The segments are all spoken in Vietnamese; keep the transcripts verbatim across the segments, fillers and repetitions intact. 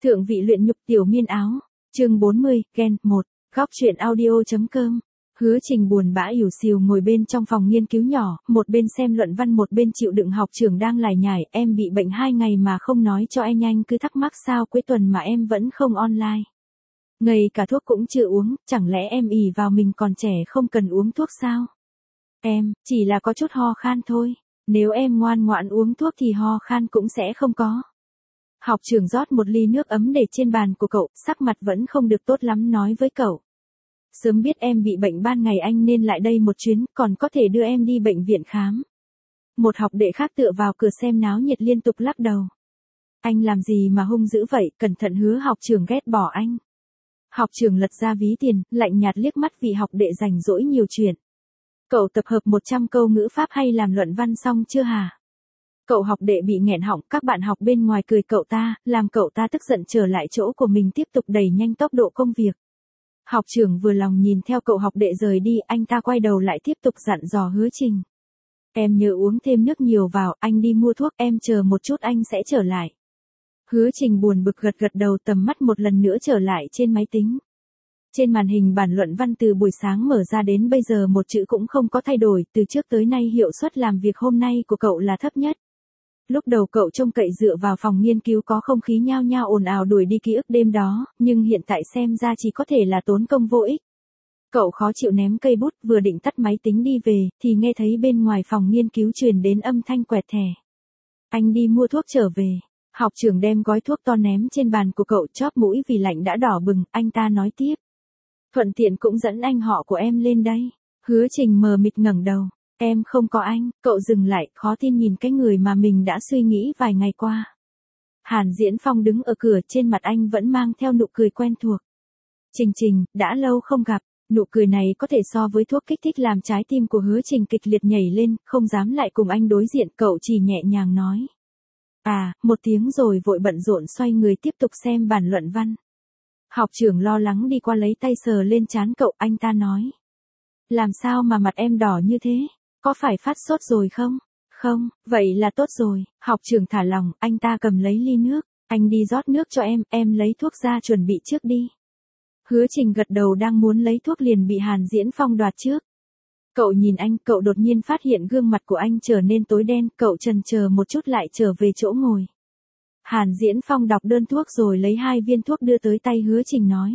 Thượng vị luyện nhục tiểu miên áo. Chương bốn mươi, Gen, một. Góc truyện audio.com. Hứa Trình buồn bã ỉu xìu ngồi bên trong phòng nghiên cứu nhỏ, một bên xem luận văn một bên chịu đựng học trưởng đang lải nhải, em bị bệnh hai ngày mà không nói cho anh, anh cứ thắc mắc sao cuối tuần mà em vẫn không online. Ngay cả thuốc cũng chưa uống, chẳng lẽ em ỷ vào mình còn trẻ không cần uống thuốc sao? Em, chỉ là có chút ho khan thôi, nếu em ngoan ngoãn uống thuốc thì ho khan cũng sẽ không có. Học trưởng rót một ly nước ấm để trên bàn của cậu, sắc mặt vẫn không được tốt lắm nói với cậu. Sớm biết em bị bệnh ban ngày anh nên lại đây một chuyến, còn có thể đưa em đi bệnh viện khám. Một học đệ khác tựa vào cửa xem náo nhiệt liên tục lắc đầu. Anh làm gì mà hung dữ vậy, cẩn thận hứa học trưởng ghét bỏ anh. Học trưởng lật ra ví tiền, lạnh nhạt liếc mắt vị học đệ rảnh rỗi nhiều chuyện. Cậu tập hợp một trăm câu ngữ pháp hay làm luận văn xong chưa hả? Cậu học đệ bị nghẹn họng, các bạn học bên ngoài cười cậu ta, làm cậu ta tức giận trở lại chỗ của mình tiếp tục đẩy nhanh tốc độ công việc. Học trưởng vừa lòng nhìn theo cậu học đệ rời đi, anh ta quay đầu lại tiếp tục dặn dò Hứa Trình. Em nhớ uống thêm nước nhiều vào, anh đi mua thuốc, em chờ một chút anh sẽ trở lại. Hứa Trình buồn bực gật gật đầu, tầm mắt một lần nữa trở lại trên máy tính. Trên màn hình bản luận văn từ buổi sáng mở ra đến bây giờ một chữ cũng không có thay đổi, từ trước tới nay hiệu suất làm việc hôm nay của cậu là thấp nhất. Lúc đầu cậu trông cậy dựa vào phòng nghiên cứu có không khí nhao nhao ồn ào đuổi đi ký ức đêm đó, nhưng hiện tại xem ra chỉ có thể là tốn công vô ích. Cậu khó chịu ném cây bút, vừa định tắt máy tính đi về, thì nghe thấy bên ngoài phòng nghiên cứu truyền đến âm thanh quẹt thẻ. Anh đi mua thuốc trở về. Học trưởng đem gói thuốc to ném trên bàn của cậu, chóp mũi vì lạnh đã đỏ bừng, anh ta nói tiếp. Thuận tiện cũng dẫn anh họ của em lên đây. Hứa Trình mờ mịt ngẩng đầu. Em không có anh, cậu dừng lại, khó tin nhìn cái người mà mình đã suy nghĩ vài ngày qua. Hàn Diễn Phong đứng ở cửa, trên mặt anh vẫn mang theo nụ cười quen thuộc. Trình Trình, đã lâu không gặp, nụ cười này có thể so với thuốc kích thích làm trái tim của Hứa Trình kịch liệt nhảy lên, không dám lại cùng anh đối diện, cậu chỉ nhẹ nhàng nói. À, một tiếng rồi vội bận rộn xoay người tiếp tục xem bản luận văn. Học trưởng lo lắng đi qua lấy tay sờ lên trán cậu, anh ta nói. Làm sao mà mặt em đỏ như thế? Có phải phát sốt rồi không? Không, vậy là tốt rồi. Học trưởng thả lòng, anh ta cầm lấy ly nước. Anh đi rót nước cho em, em lấy thuốc ra chuẩn bị trước đi. Hứa Trình gật đầu đang muốn lấy thuốc liền bị Hàn Diễn Phong đoạt trước. Cậu nhìn anh, cậu đột nhiên phát hiện gương mặt của anh trở nên tối đen, cậu chần chờ một chút lại trở về chỗ ngồi. Hàn Diễn Phong đọc đơn thuốc rồi lấy hai viên thuốc đưa tới tay Hứa Trình nói.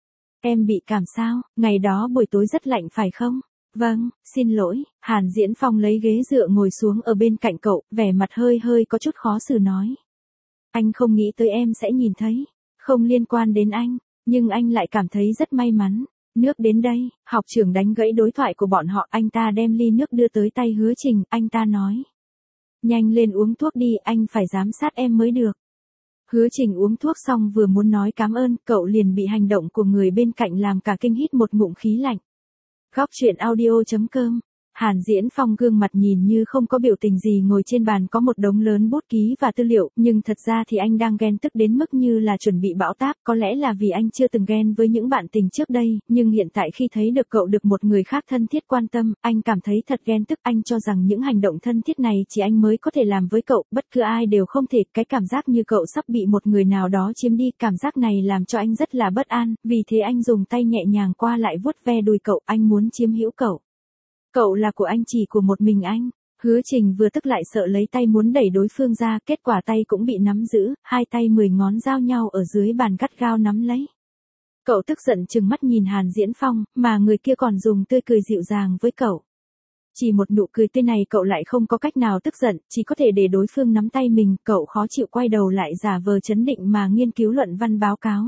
Em bị cảm sao, ngày đó buổi tối rất lạnh phải không? Vâng, xin lỗi. Hàn Diễn Phong lấy ghế dựa ngồi xuống ở bên cạnh cậu, vẻ mặt hơi hơi có chút khó xử nói. Anh không nghĩ tới em sẽ nhìn thấy, không liên quan đến anh, nhưng anh lại cảm thấy rất may mắn. Nước đến đây, học trưởng đánh gãy đối thoại của bọn họ, anh ta đem ly nước đưa tới tay Hứa Trình, anh ta nói. Nhanh lên uống thuốc đi, anh phải giám sát em mới được. Hứa Trình uống thuốc xong vừa muốn nói cảm ơn, cậu liền bị hành động của người bên cạnh làm cả kinh hít một ngụm khí lạnh. Góc truyện audio.com. Hàn Diễn Phong gương mặt nhìn như không có biểu tình gì, ngồi trên bàn có một đống lớn bút ký và tư liệu, nhưng thật ra thì anh đang ghen tức đến mức như là chuẩn bị bão táp, có lẽ là vì anh chưa từng ghen với những bạn tình trước đây, nhưng hiện tại khi thấy được cậu được một người khác thân thiết quan tâm, anh cảm thấy thật ghen tức, anh cho rằng những hành động thân thiết này chỉ anh mới có thể làm với cậu, bất cứ ai đều không thể, cái cảm giác như cậu sắp bị một người nào đó chiếm đi, cảm giác này làm cho anh rất là bất an, vì thế anh dùng tay nhẹ nhàng qua lại vuốt ve đùi cậu, anh muốn chiếm hữu cậu. Cậu là của anh, chỉ của một mình anh. Hứa Trình vừa tức lại sợ lấy tay muốn đẩy đối phương ra, kết quả tay cũng bị nắm giữ, hai tay mười ngón giao nhau ở dưới bàn gắt gao nắm lấy. Cậu tức giận trừng mắt nhìn Hàn Diễn Phong, mà người kia còn dùng tươi cười dịu dàng với cậu. Chỉ một nụ cười tươi này cậu lại không có cách nào tức giận, chỉ có thể để đối phương nắm tay mình, cậu khó chịu quay đầu lại giả vờ trấn định mà nghiên cứu luận văn báo cáo.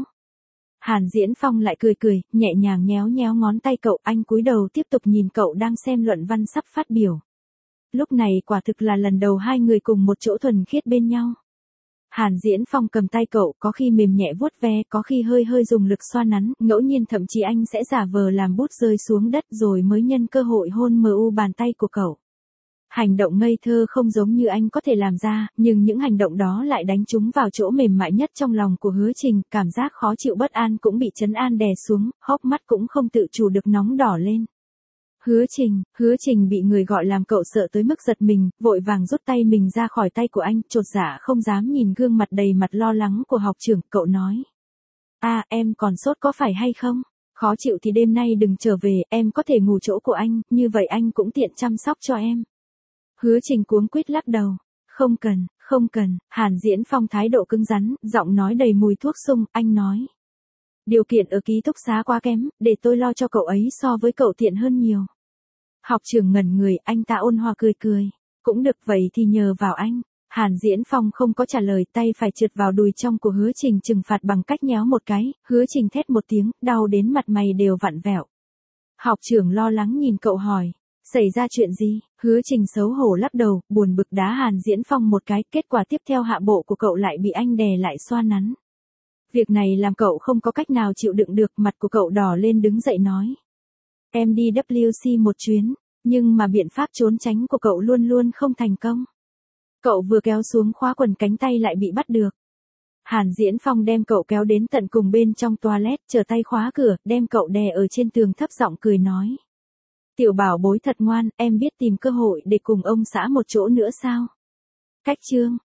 Hàn Diễn Phong lại cười cười, nhẹ nhàng nhéo nhéo ngón tay cậu, anh cúi đầu tiếp tục nhìn cậu đang xem luận văn sắp phát biểu. Lúc này quả thực là lần đầu hai người cùng một chỗ thuần khiết bên nhau. Hàn Diễn Phong cầm tay cậu, có khi mềm nhẹ vuốt ve, có khi hơi hơi dùng lực xoa nắn, ngẫu nhiên thậm chí anh sẽ giả vờ làm bút rơi xuống đất rồi mới nhân cơ hội hôn mờ u bàn tay của cậu. Hành động ngây thơ không giống như anh có thể làm ra, nhưng những hành động đó lại đánh trúng vào chỗ mềm mại nhất trong lòng của Hứa Trình, cảm giác khó chịu bất an cũng bị trấn an đè xuống, hốc mắt cũng không tự chủ được nóng đỏ lên. Hứa Trình, Hứa Trình bị người gọi làm cậu sợ tới mức giật mình, vội vàng rút tay mình ra khỏi tay của anh, chột dạ không dám nhìn gương mặt đầy mặt lo lắng của học trưởng, cậu nói. À, em còn sốt có phải hay không? Khó chịu thì đêm nay đừng trở về, em có thể ngủ chỗ của anh, như vậy anh cũng tiện chăm sóc cho em. Hứa Trình cuống quýt lắc đầu. Không cần, không cần, Hàn Diễn Phong thái độ cứng rắn, giọng nói đầy mùi thuốc sung, anh nói. Điều kiện ở ký túc xá quá kém, để tôi lo cho cậu ấy so với cậu tiện hơn nhiều. Học trưởng ngẩn người, anh ta ôn hòa cười cười. Cũng được vậy thì nhờ vào anh. Hàn Diễn Phong không có trả lời, tay phải trượt vào đùi trong của Hứa Trình trừng phạt bằng cách nhéo một cái, Hứa Trình thét một tiếng, đau đến mặt mày đều vặn vẹo. Học trưởng lo lắng nhìn cậu hỏi. Xảy ra chuyện gì? Hứa Trình xấu hổ lắc đầu, buồn bực đá Hàn Diễn Phong một cái, kết quả tiếp theo hạ bộ của cậu lại bị anh đè lại xoa nắn. Việc này làm cậu không có cách nào chịu đựng được, mặt của cậu đỏ lên đứng dậy nói. Em đi W C một chuyến, nhưng mà biện pháp trốn tránh của cậu luôn luôn không thành công. Cậu vừa kéo xuống khóa quần cánh tay lại bị bắt được. Hàn Diễn Phong đem cậu kéo đến tận cùng bên trong toilet, trở tay khóa cửa, đem cậu đè ở trên tường thấp giọng cười nói. Tiểu bảo bối thật ngoan, em biết tìm cơ hội để cùng ông xã một chỗ nữa sao? Cách chương.